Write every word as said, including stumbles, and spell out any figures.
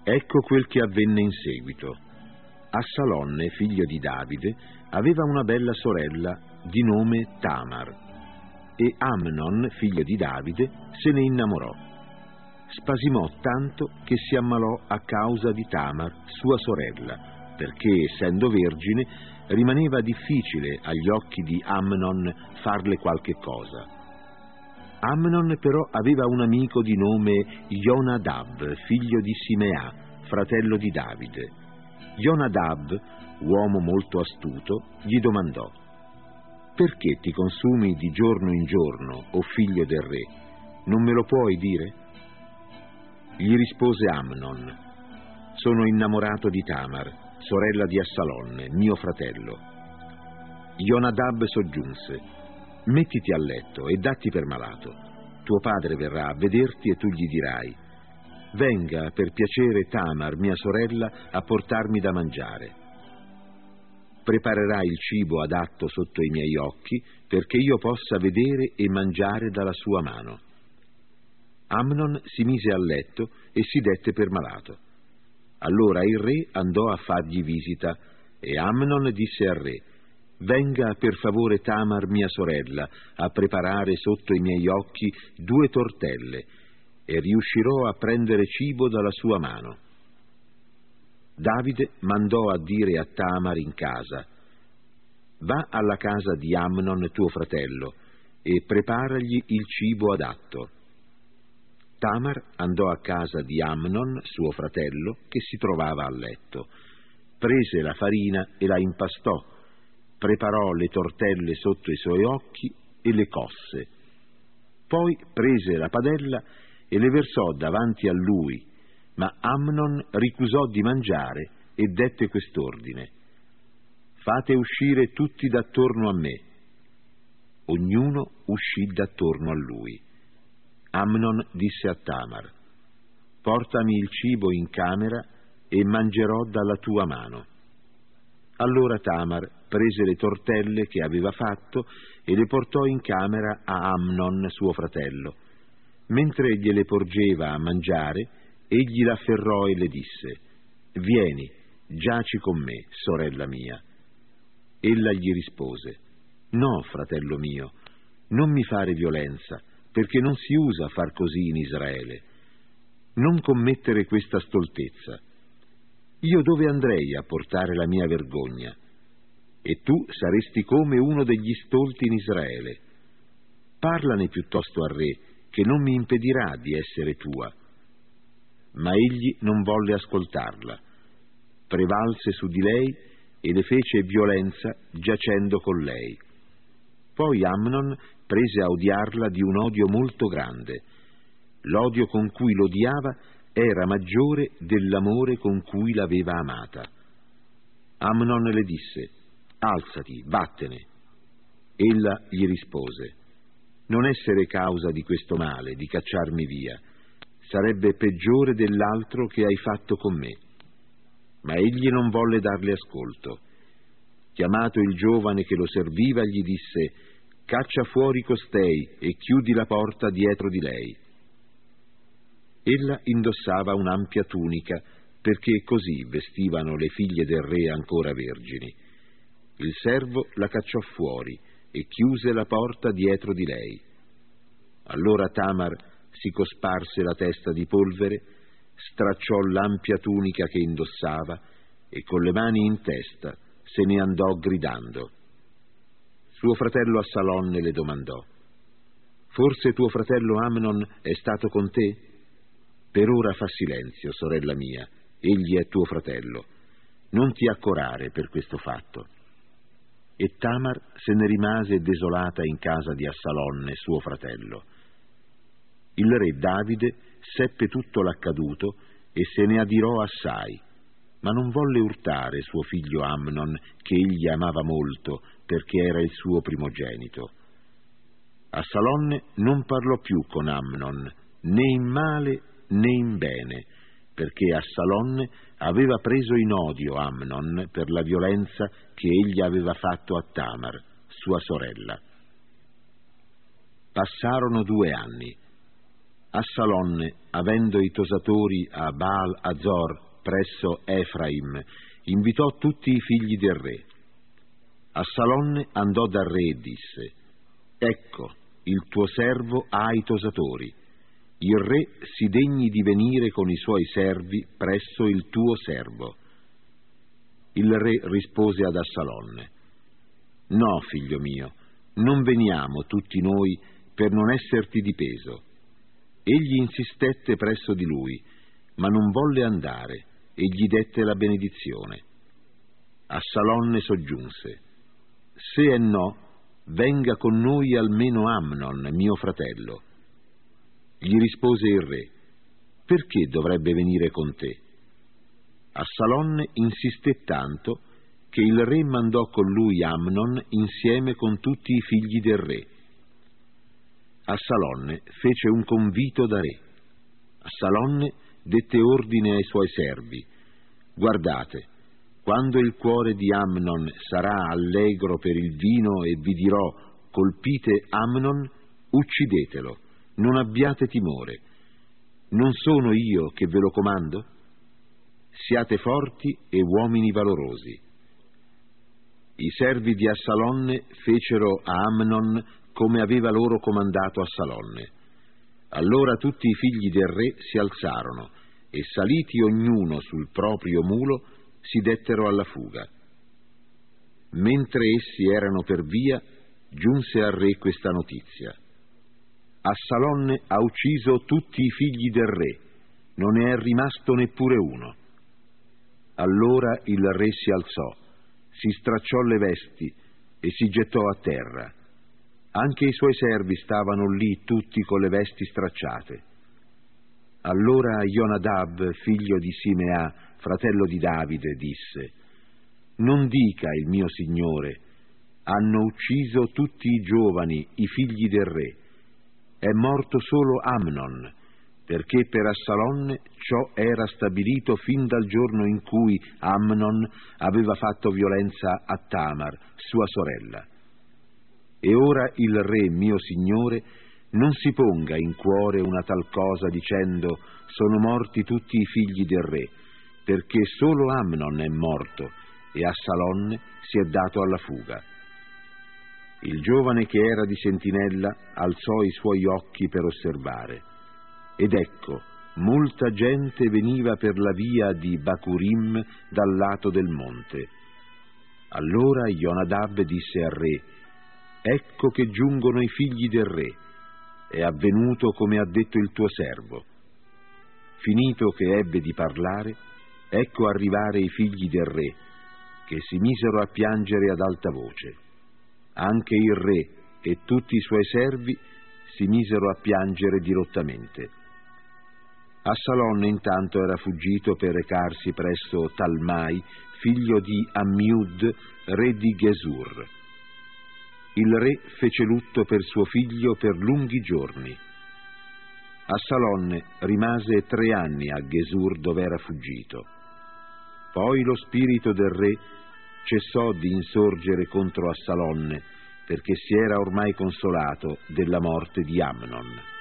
Ecco quel che avvenne in seguito. Assalonne, figlio di Davide, aveva una bella sorella di nome Tamar, e Amnon, figlio di Davide, se ne innamorò. Spasimò tanto che si ammalò a causa di Tamar, sua sorella, perché, essendo vergine, rimaneva difficile agli occhi di Amnon farle qualche cosa. Amnon però aveva un amico di nome Jonadab, figlio di Simea, fratello di Davide. Jonadab, uomo molto astuto, gli domandò: «Perché ti consumi di giorno in giorno, o figlio del re? Non me lo puoi dire?» Gli rispose Amnon: «Sono innamorato di Tamar, sorella di Assalonne, mio fratello». Jonadab soggiunse: «Mettiti a letto e datti per malato. Tuo padre verrà a vederti e tu gli dirai: venga per piacere Tamar, mia sorella, a portarmi da mangiare. Preparerai il cibo adatto sotto i miei occhi, perché io possa vedere e mangiare dalla sua mano». Amnon si mise a letto e si dette per malato. Allora il re andò a fargli visita, e Amnon disse al re: «Venga per favore Tamar, mia sorella, a preparare sotto i miei occhi due tortelle, e riuscirò a prendere cibo dalla sua mano». Davide mandò a dire a Tamar in casa: «Va alla casa di Amnon tuo fratello e preparagli il cibo adatto». Tamar andò a casa di Amnon suo fratello, che si trovava a letto, prese la farina e la impastò, preparò le tortelle sotto i suoi occhi e le cosse. Poi prese la padella e le versò davanti a lui, ma Amnon ricusò di mangiare e dette quest'ordine: «Fate uscire tutti d'attorno a me». Ognuno uscì d'attorno a lui. Amnon disse a Tamar: «Portami il cibo in camera e mangerò dalla tua mano». Allora Tamar prese le tortelle che aveva fatto e le portò in camera a Amnon suo fratello. Mentre gliele porgeva a mangiare, egli l'afferrò e le disse: «Vieni, giaci con me, sorella mia». Ella gli rispose: «No, fratello mio, non mi fare violenza, perché non si usa far così in Israele. Non commettere questa stoltezza. Io dove andrei a portare la mia vergogna? E tu saresti come uno degli stolti in Israele. Parlane piuttosto al re, che non mi impedirà di essere tua». Ma egli non volle ascoltarla. Prevalse su di lei e le fece violenza giacendo con lei. Poi Amnon prese a odiarla di un odio molto grande. L'odio con cui l'odiava era maggiore dell'amore con cui l'aveva amata. Amnon le disse: «Alzati, vattene». Ella gli rispose: «Non essere causa di questo male, di cacciarmi via. Sarebbe peggiore dell'altro che hai fatto con me». Ma egli non volle darle ascolto. Chiamato il giovane che lo serviva, gli disse: «Caccia fuori costei e chiudi la porta dietro di lei». Ella indossava un'ampia tunica, perché così vestivano le figlie del re ancora vergini. Il servo la cacciò fuori e chiuse la porta dietro di lei. Allora Tamar si cosparse la testa di polvere, stracciò l'ampia tunica che indossava e con le mani in testa se ne andò gridando. Suo fratello Assalonne le domandò: «Forse tuo fratello Amnon è stato con te? Per ora fa silenzio, sorella mia, egli è tuo fratello. Non ti accorare per questo fatto». E Tamar se ne rimase desolata in casa di Assalonne, suo fratello. Il re Davide seppe tutto l'accaduto e se ne adirò assai, ma non volle urtare suo figlio Amnon, che egli amava molto, perché era il suo primogenito. Assalonne non parlò più con Amnon, né in male né in bene, perché Assalonne aveva preso in odio Amnon per la violenza che egli aveva fatto a Tamar, sua sorella. Passarono due anni. Assalonne avendo i tosatori a Baal Azor presso Efraim, invitò tutti i figli del re. Assalonne andò dal re e disse: ecco, il tuo servo ha i tosatori. Il re si degni di venire con i suoi servi presso il tuo servo. Il re rispose ad Assalonne: no, figlio mio, non veniamo tutti noi per non esserti di peso. Egli insistette presso di lui, ma non volle andare, e gli dette la benedizione. Assalonne soggiunse: se è no, venga con noi almeno Amnon, mio fratello. Gli rispose il re: perché dovrebbe venire con te? Assalonne insisté tanto che il re mandò con lui Amnon insieme con tutti i figli del re. Assalonne fece un convito da re. Assalonne dette ordine ai suoi servi: guardate, quando il cuore di Amnon sarà allegro per il vino e vi dirò: colpite Amnon, uccidetelo, non abbiate timore. Non sono io che ve lo comando? Siate forti e uomini valorosi. I servi di Assalonne fecero a Amnon come aveva loro comandato Assalonne. Allora tutti i figli del re si alzarono e, saliti ognuno sul proprio mulo, si dettero alla fuga. Mentre essi erano per via, giunse al re questa notizia: Assalonne ha ucciso tutti i figli del re, non ne è rimasto neppure uno. Allora il re si alzò, si stracciò le vesti e si gettò a terra. Anche i suoi servi stavano lì tutti con le vesti stracciate. Allora Jonadab, figlio di Simea, fratello di Davide, disse: non dica il mio signore: hanno ucciso tutti i giovani, i figli del re. È morto solo Amnon, perché per Assalonne ciò era stabilito fin dal giorno in cui Amnon aveva fatto violenza a Tamar, sua sorella. E ora il re, mio signore, non si ponga in cuore una tal cosa dicendo: sono morti tutti i figli del re, perché solo Amnon è morto e Assalonne si è dato alla fuga. Il giovane che era di sentinella alzò i suoi occhi per osservare, ed ecco, molta gente veniva per la via di Bacurim dal lato del monte. Allora Jonadab disse al re: ecco che giungono i figli del re, è avvenuto come ha detto il tuo servo. Finito che ebbe di parlare, ecco arrivare i figli del re, che si misero a piangere ad alta voce. Anche il re e tutti i suoi servi si misero a piangere dirottamente. Assalonne intanto era fuggito per recarsi presso Talmai, figlio di Ammiud, re di Gesur. Il re fece lutto per suo figlio per lunghi giorni. Assalonne rimase tre anni a Gesur, dove era fuggito. Poi lo spirito del re cessò di insorgere contro Assalonne, perché si era ormai consolato della morte di Amnon.